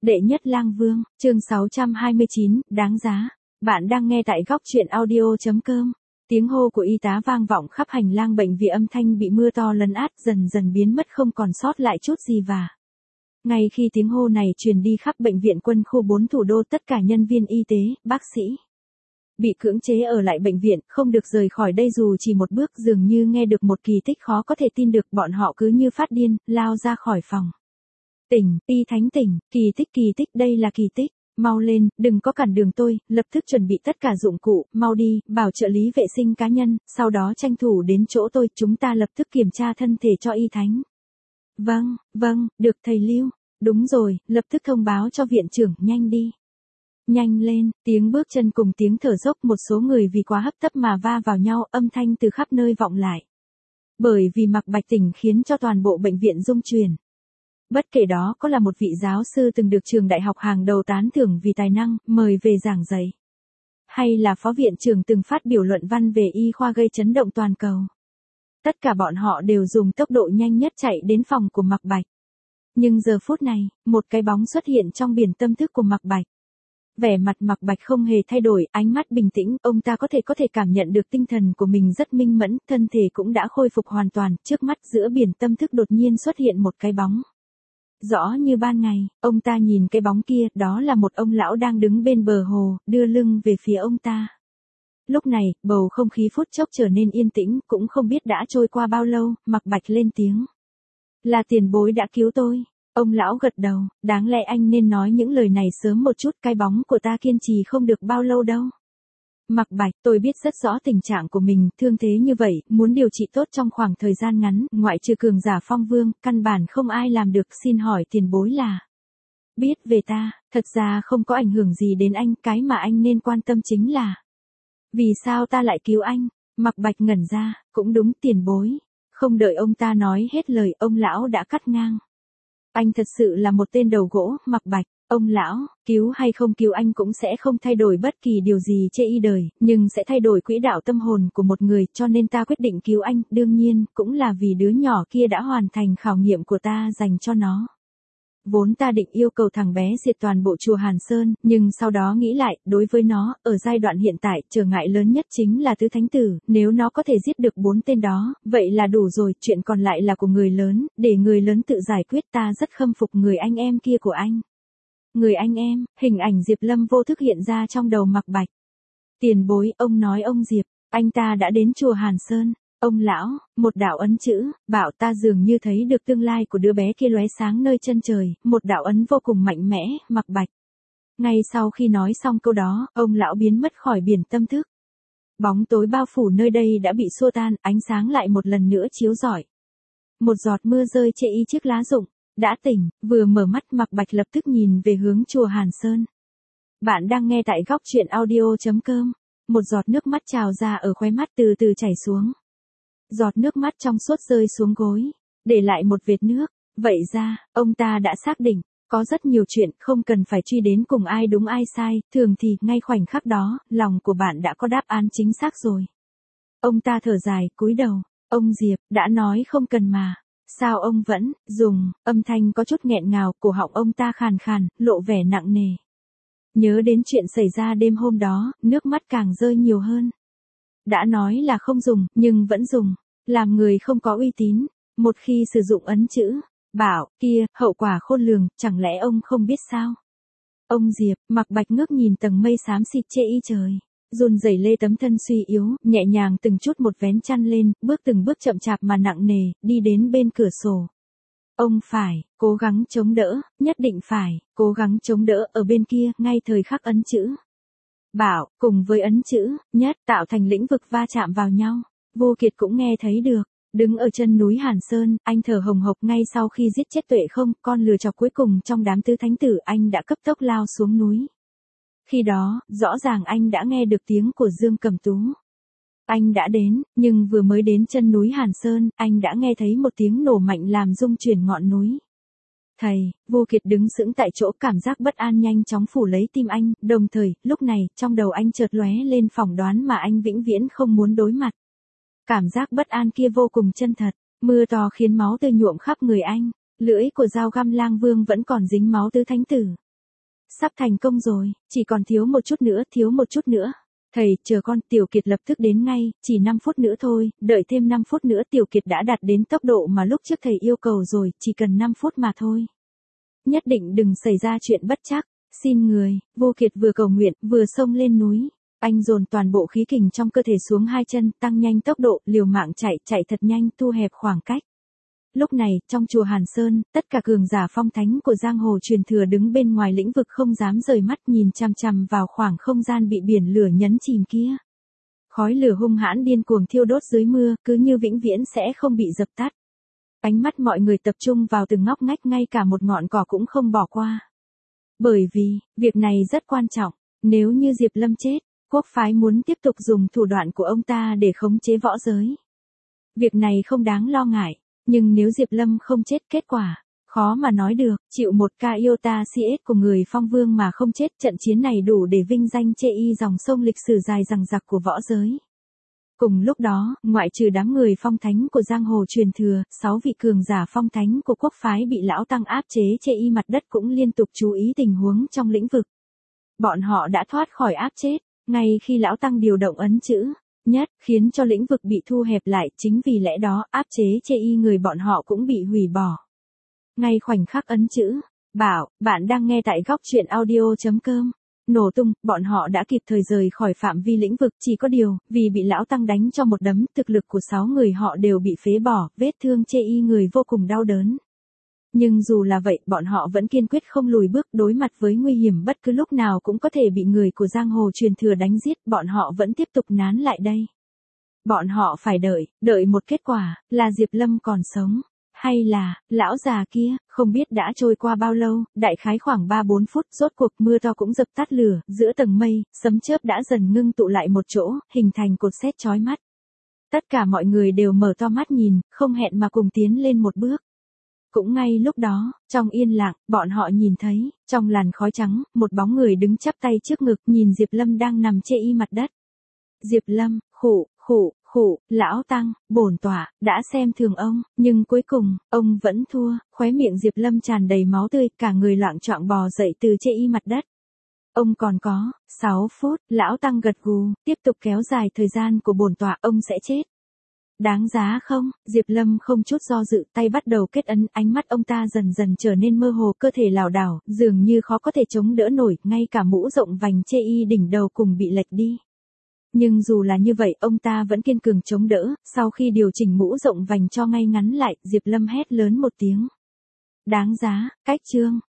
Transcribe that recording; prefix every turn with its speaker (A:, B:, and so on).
A: Đệ nhất lang vương, chương 629, đáng giá. Bạn đang nghe tại góc truyện audio.com. Tiếng hô của y tá vang vọng khắp hành lang bệnh viện, âm thanh bị mưa to lấn át dần dần biến mất, không còn sót lại chút gì. Và ngay khi tiếng hô này truyền đi khắp bệnh viện quân khu 4 thủ đô, tất cả nhân viên y tế, bác sĩ bị cưỡng chế ở lại bệnh viện, không được rời khỏi đây dù chỉ một bước. Dường như nghe được một kỳ tích khó có thể tin được, bọn họ cứ như phát điên, lao ra khỏi phòng. Tỉnh, y thánh tỉnh, kỳ tích, đây là kỳ tích. Mau lên, đừng có cản đường tôi, lập tức chuẩn bị tất cả dụng cụ, mau đi, bảo trợ lý vệ sinh cá nhân, sau đó tranh thủ đến chỗ tôi, chúng ta lập tức kiểm tra thân thể cho y thánh. Vâng, được thầy Lưu. Đúng rồi, lập tức thông báo cho viện trưởng, nhanh đi. Nhanh lên, tiếng bước chân cùng tiếng thở dốc, một số người vì quá hấp tấp mà va vào nhau, âm thanh từ khắp nơi vọng lại. Bởi vì Mạc Bạch tỉnh khiến cho toàn bộ bệnh viện rung chuyển. Bất kể đó có là một vị giáo sư từng được trường đại học hàng đầu tán thưởng vì tài năng, mời về giảng dạy, hay là phó viện trưởng từng phát biểu luận văn về y khoa gây chấn động toàn cầu. Tất cả bọn họ đều dùng tốc độ nhanh nhất chạy đến phòng của Mạc Bạch. Nhưng giờ phút này, một cái bóng xuất hiện trong biển tâm thức của Mạc Bạch. Vẻ mặt Mạc Bạch không hề thay đổi, ánh mắt bình tĩnh, ông ta có thể cảm nhận được tinh thần của mình rất minh mẫn, thân thể cũng đã khôi phục hoàn toàn, trước mắt giữa biển tâm thức đột nhiên xuất hiện một cái bóng. Rõ như ban ngày, ông ta nhìn cái bóng kia, đó là một ông lão đang đứng bên bờ hồ, đưa lưng về phía ông ta. Lúc này, bầu không khí phút chốc trở nên yên tĩnh, cũng không biết đã trôi qua bao lâu, Mạc Bạch lên tiếng. Là tiền bối đã cứu tôi. Ông lão gật đầu, đáng lẽ anh nên nói những lời này sớm một chút, cái bóng của ta kiên trì không được bao lâu đâu. Mạc Bạch, tôi biết rất rõ tình trạng của mình, thương thế như vậy, muốn điều trị tốt trong khoảng thời gian ngắn, ngoại trừ cường giả Phong Vương, căn bản không ai làm được, xin hỏi tiền bối là biết về ta, thật ra không có ảnh hưởng gì đến anh, cái mà anh nên quan tâm chính là vì sao ta lại cứu anh. Mạc Bạch ngẩn ra, cũng đúng tiền bối. Không đợi ông ta nói hết lời, ông lão đã cắt ngang. Anh thật sự là một tên đầu gỗ, Mạc Bạch. Ông lão, cứu hay không cứu anh cũng sẽ không thay đổi bất kỳ điều gì trên y đời, nhưng sẽ thay đổi quỹ đạo tâm hồn của một người, cho nên ta quyết định cứu anh, đương nhiên, cũng là vì đứa nhỏ kia đã hoàn thành khảo nghiệm của ta dành cho nó. Vốn ta định yêu cầu thằng bé diệt toàn bộ chùa Hàn Sơn, nhưng sau đó nghĩ lại, đối với nó, ở giai đoạn hiện tại, trở ngại lớn nhất chính là tứ thánh tử, nếu nó có thể giết được 4 tên đó, vậy là đủ rồi, chuyện còn lại là của người lớn, để người lớn tự giải quyết. Ta rất khâm phục người anh em kia của anh. Người anh em, hình ảnh Diệp Lâm vô thức hiện ra trong đầu Mạc Bạch. Tiền bối, ông nói ông Diệp, anh ta đã đến chùa Hàn Sơn. Ông lão, một đạo ấn chữ, bảo ta dường như thấy được tương lai của đứa bé kia lóe sáng nơi chân trời, một đạo ấn vô cùng mạnh mẽ, Mạc Bạch. Ngay sau khi nói xong câu đó, ông lão biến mất khỏi biển tâm thức. Bóng tối bao phủ nơi đây đã bị xua tan, ánh sáng lại một lần nữa chiếu rọi. Một giọt mưa rơi trên y chiếc lá rụng. Đã tỉnh, vừa mở mắt Mạc Bạch lập tức nhìn về hướng chùa Hàn Sơn. Bạn đang nghe tại góc truyện audio.com. Một giọt nước mắt trào ra ở khóe mắt, từ từ chảy xuống. Giọt nước mắt trong suốt rơi xuống gối, để lại một vệt nước. Vậy ra, ông ta đã xác định, có rất nhiều chuyện không cần phải truy đến cùng ai đúng ai sai, thường thì ngay khoảnh khắc đó, lòng của bạn đã có đáp án chính xác rồi. Ông ta thở dài, cúi đầu. Ông Diệp, đã nói không cần mà. Sao ông vẫn dùng, âm thanh có chút nghẹn ngào, cổ họng ông ta khàn khàn, lộ vẻ nặng nề. Nhớ đến chuyện xảy ra đêm hôm đó, nước mắt càng rơi nhiều hơn. Đã nói là không dùng, nhưng vẫn dùng. Làm người không có uy tín, một khi sử dụng ấn chữ, bảo, kia, hậu quả khôn lường, chẳng lẽ ông không biết sao? Ông Diệp, Mạc Bạch ngước nhìn tầng mây xám xịt trên y trời. Run rẩy lê tấm thân suy yếu, nhẹ nhàng từng chút một vén chăn lên, từng bước chậm chạp mà nặng nề, đi đến bên cửa sổ. Ông phải, cố gắng chống đỡ, nhất định phải, cố gắng chống đỡ ở bên kia, ngay thời khắc ấn chữ. Bảo, cùng với ấn chữ, nhất, tạo thành lĩnh vực va chạm vào nhau. Vô Kiệt cũng nghe thấy được. Đứng ở chân núi Hàn Sơn, anh thở hồng hộc ngay sau khi giết chết Tuệ Không, con lừa chọc cuối cùng trong đám tứ thánh tử, anh đã cấp tốc lao xuống núi. Khi đó, rõ ràng anh đã nghe được tiếng của Dương Cẩm Tú. Anh đã đến, nhưng vừa mới đến chân núi Hàn Sơn, anh đã nghe thấy một tiếng nổ mạnh làm rung chuyển ngọn núi. Thầy, Vô Kiệt đứng sững tại chỗ, cảm giác bất an nhanh chóng phủ lấy tim anh, đồng thời, lúc này, trong đầu anh chợt lóe lên phỏng đoán mà anh vĩnh viễn không muốn đối mặt. Cảm giác bất an kia vô cùng chân thật, mưa to khiến máu tươi nhuộm khắp người anh, lưỡi của dao găm lang vương vẫn còn dính máu tứ thánh tử. Sắp thành công rồi, chỉ còn thiếu một chút nữa. Thầy, chờ con, Tiểu Kiệt lập tức đến ngay, chỉ 5 phút nữa thôi, đợi thêm 5 phút nữa Tiểu Kiệt đã đạt đến tốc độ mà lúc trước thầy yêu cầu rồi, chỉ cần 5 phút mà thôi. Nhất định đừng xảy ra chuyện bất trắc, xin người, Vô Kiệt vừa cầu nguyện, vừa xông lên núi. Anh dồn toàn bộ khí kình trong cơ thể xuống 2 chân, tăng nhanh tốc độ, liều mạng chạy thật nhanh, thu hẹp khoảng cách. Lúc này, trong chùa Hàn Sơn, tất cả cường giả phong thánh của giang hồ truyền thừa đứng bên ngoài lĩnh vực không dám rời mắt nhìn chằm chằm vào khoảng không gian bị biển lửa nhấn chìm kia. Khói lửa hung hãn điên cuồng thiêu đốt dưới mưa, cứ như vĩnh viễn sẽ không bị dập tắt. Ánh mắt mọi người tập trung vào từng ngóc ngách, ngay cả một ngọn cỏ cũng không bỏ qua. Bởi vì, việc này rất quan trọng, nếu như Diệp Lâm chết, quốc phái muốn tiếp tục dùng thủ đoạn của ông ta để khống chế võ giới. Việc này không đáng lo ngại. Nhưng nếu Diệp Lâm không chết, kết quả khó mà nói được, chịu một ca iota CS của người Phong Vương mà không chết, trận chiến này đủ để vinh danh chê y dòng sông lịch sử dài dằng dặc của võ giới. Cùng lúc đó, ngoại trừ đám người phong thánh của giang hồ truyền thừa, 6 vị cường giả phong thánh của quốc phái bị lão tăng áp chế chê y mặt đất cũng liên tục chú ý tình huống trong lĩnh vực. Bọn họ đã thoát khỏi áp chết, ngay khi lão tăng điều động ấn chữ nhất, khiến cho lĩnh vực bị thu hẹp lại, chính vì lẽ đó, áp chế chê y người bọn họ cũng bị hủy bỏ. Ngay khoảnh khắc ấn chữ bảo, bạn đang nghe tại góc truyện audio.com. Nổ tung, bọn họ đã kịp thời rời khỏi phạm vi lĩnh vực, chỉ có điều, vì bị lão tăng đánh cho một đấm, thực lực của 6 người họ đều bị phế bỏ, vết thương chê y người vô cùng đau đớn. Nhưng dù là vậy, bọn họ vẫn kiên quyết không lùi bước, đối mặt với nguy hiểm bất cứ lúc nào cũng có thể bị người của giang hồ truyền thừa đánh giết, bọn họ vẫn tiếp tục nán lại đây. Bọn họ phải đợi một kết quả, là Diệp Lâm còn sống, hay là, lão già kia, không biết đã trôi qua bao lâu, đại khái khoảng 3-4 phút, rốt cuộc mưa to cũng dập tắt lửa, giữa tầng mây, sấm chớp đã dần ngưng tụ lại một chỗ, hình thành cột sét chói mắt. Tất cả mọi người đều mở to mắt nhìn, không hẹn mà cùng tiến lên một bước. Cũng ngay lúc đó, trong yên lặng, bọn họ nhìn thấy, trong làn khói trắng, một bóng người đứng chắp tay trước ngực, nhìn Diệp Lâm đang nằm chê y mặt đất. Diệp Lâm, khụ, lão tăng, bổn tọa, đã xem thường ông, nhưng cuối cùng, ông vẫn thua, khóe miệng Diệp Lâm tràn đầy máu tươi, cả người loạng choạng bò dậy từ chê y mặt đất. Ông còn có 6 phút, lão tăng gật gù, tiếp tục kéo dài thời gian của bổn tọa, ông sẽ chết. Đáng giá không? Diệp Lâm không chút do dự, tay bắt đầu kết ấn, ánh mắt ông ta dần dần trở nên mơ hồ, cơ thể lảo đảo, dường như khó có thể chống đỡ nổi, ngay cả mũ rộng vành chê y đỉnh đầu cùng bị lệch đi. Nhưng dù là như vậy, ông ta vẫn kiên cường chống đỡ, sau khi điều chỉnh mũ rộng vành cho ngay ngắn lại, Diệp Lâm hét lớn một tiếng. Đáng giá, cách chương.